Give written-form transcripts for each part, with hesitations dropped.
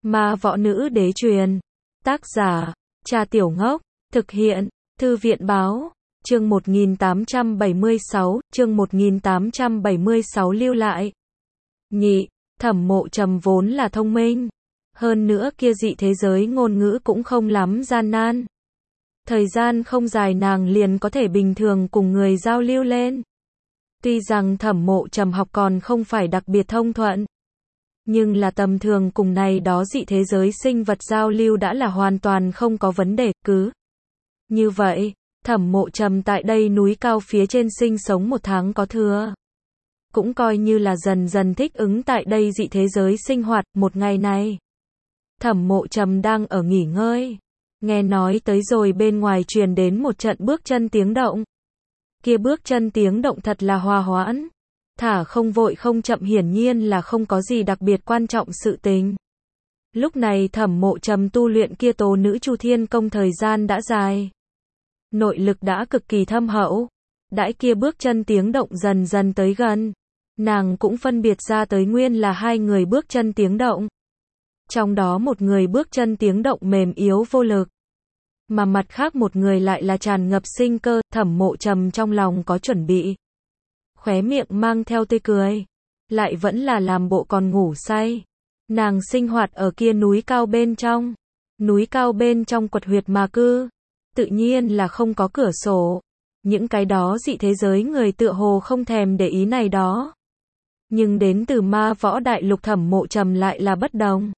Ma võ nữ đế truyền. Tác giả, Trà Tiểu Ngốc. Thực hiện, Thư viện báo. Chương 1876 lưu lại. Nhị, Thẩm Mộ Trầm vốn là thông minh. Hơn nữa kia dị thế giới ngôn ngữ cũng không lắm gian nan. Thời gian không dài nàng liền có thể bình thường cùng người giao lưu lên. Tuy rằng Thẩm Mộ Trầm học còn không phải đặc biệt thông thuận, nhưng là tầm thường cùng này đó dị thế giới sinh vật giao lưu đã là hoàn toàn không có vấn đề. Cứ như vậy, Thẩm Mộ Trầm tại đây núi cao phía trên sinh sống 1 tháng có thừa. Cũng coi như là dần dần thích ứng tại đây dị thế giới sinh hoạt. Một ngày này, Thẩm Mộ Trầm đang ở nghỉ ngơi. Nghe nói tới rồi bên ngoài truyền đến một trận bước chân tiếng động. Kia bước chân tiếng động thật là hòa hoãn. Thả không vội không chậm, hiển nhiên là không có gì đặc biệt quan trọng sự tình. Lúc này Thẩm Mộ Trầm tu luyện kia tố nữ Chu Thiên công thời gian đã dài. Nội lực đã cực kỳ thâm hậu. Đãi kia bước chân tiếng động dần dần tới gần, nàng cũng phân biệt ra tới nguyên là 2 người bước chân tiếng động. Trong đó một người bước chân tiếng động mềm yếu vô lực, mà mặt khác một người lại là tràn ngập sinh cơ. Thẩm Mộ Trầm trong lòng có chuẩn bị, khóe miệng mang theo tươi cười, lại vẫn là làm bộ còn ngủ say. Nàng sinh hoạt ở kia núi cao bên trong. Núi cao bên trong quật huyệt mà cư, tự nhiên là không có cửa sổ. Những cái đó dị thế giới người tựa hồ không thèm để ý này đó. Nhưng đến từ Ma Võ Đại Lục Thẩm Mộ Trầm lại là bất đồng.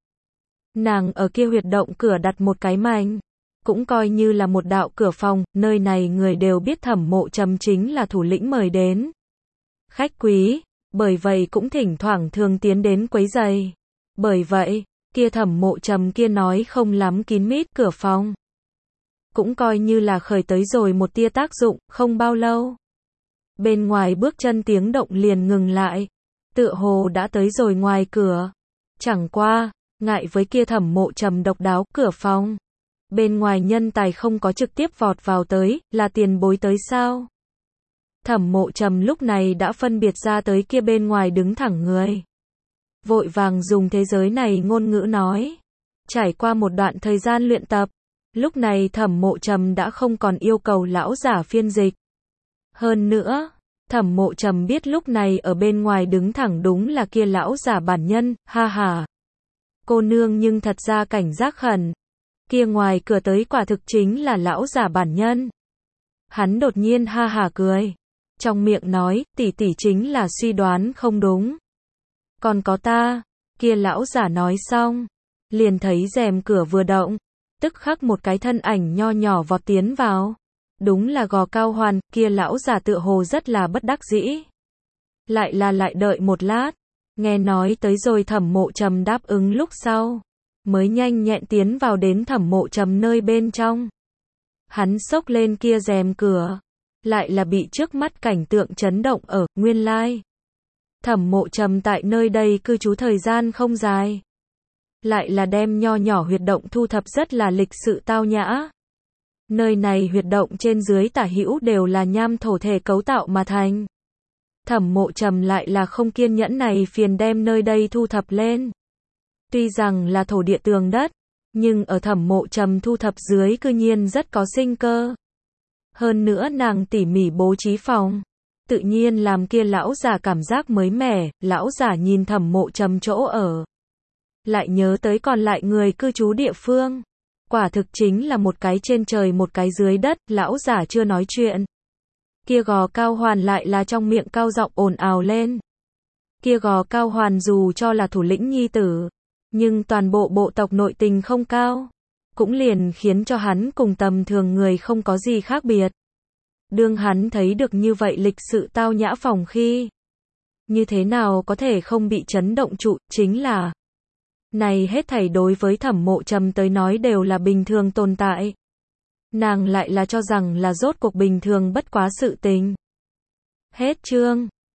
Nàng ở kia huyệt động cửa đặt một cái mảnh, cũng coi như là một đạo cửa phòng. Nơi này người đều biết Thẩm Mộ Trầm chính là thủ lĩnh mời đến khách quý, bởi vậy cũng thỉnh thoảng thường tiến đến quấy rầy. Bởi vậy, kia Thẩm Mộ Trầm kia nói không lắm kín mít cửa phòng, cũng coi như là khởi tới rồi một tia tác dụng. Không bao lâu, bên ngoài bước chân tiếng động liền ngừng lại, tựa hồ đã tới rồi ngoài cửa. Chẳng qua, ngại với kia Thẩm Mộ Trầm độc đáo cửa phòng, bên ngoài nhân tài không có trực tiếp vọt vào tới. Là tiền bối tới sao? Thẩm Mộ Trầm lúc này đã phân biệt ra tới kia bên ngoài đứng thẳng người, vội vàng dùng thế giới này ngôn ngữ nói. Trải qua một đoạn thời gian luyện tập, lúc này Thẩm Mộ Trầm đã không còn yêu cầu lão giả phiên dịch. Hơn nữa, Thẩm Mộ Trầm biết lúc này ở bên ngoài đứng thẳng đúng là kia lão giả bản nhân. Ha ha, cô nương nhưng thật ra cảnh giác khẩn. Kia ngoài cửa tới quả thực chính là lão giả bản nhân. Hắn đột nhiên ha ha cười, trong miệng nói, tỷ tỷ chính là suy đoán không đúng. Còn có ta. Kia lão giả nói xong, liền thấy rèm cửa vừa động, tức khắc một cái thân ảnh nho nhỏ vọt tiến vào. Đúng là Gò Cao Hoàn. Kia lão giả tựa hồ rất là bất đắc dĩ, lại đợi một lát, nghe nói tới rồi Thẩm Mộ Trầm đáp ứng lúc sau, mới nhanh nhẹn tiến vào đến Thẩm Mộ Trầm nơi bên trong. Hắn xốc lên kia rèm cửa, lại là bị trước mắt cảnh tượng chấn động. Ở nguyên lai, Thẩm Mộ Trầm tại nơi đây cư trú thời gian không dài, lại là đem nho nhỏ huyệt động thu thập rất là lịch sự tao nhã. Nơi này huyệt động trên dưới tả hữu đều là nham thổ thể cấu tạo mà thành. Thẩm Mộ Trầm lại là không kiên nhẫn này phiền đem nơi đây thu thập lên. Tuy rằng là thổ địa tường đất, nhưng ở Thẩm Mộ Trầm thu thập dưới cư nhiên rất có sinh cơ. Hơn nữa nàng tỉ mỉ bố trí phòng, tự nhiên làm kia lão giả cảm giác mới mẻ. Lão giả nhìn Thẩm Mộ Trầm chỗ ở, lại nhớ tới còn lại người cư trú địa phương. Quả thực chính là một cái trên trời một cái dưới đất. Lão giả chưa nói chuyện, kia Gò Cao Hoàn lại là trong miệng cao giọng ồn ào lên. Kia Gò Cao Hoàn dù cho là thủ lĩnh nhi tử, nhưng toàn bộ bộ tộc nội tình không cao, cũng liền khiến cho hắn cùng tầm thường người không có gì khác biệt. Đương hắn thấy được như vậy lịch sự tao nhã phòng khi, như thế nào có thể không bị chấn động trụ. Chính là này hết thảy đối với Thẩm Mộ Trầm tới nói đều là bình thường tồn tại. Nàng lại là cho rằng là rốt cuộc bình thường bất quá sự tình. Hết chương.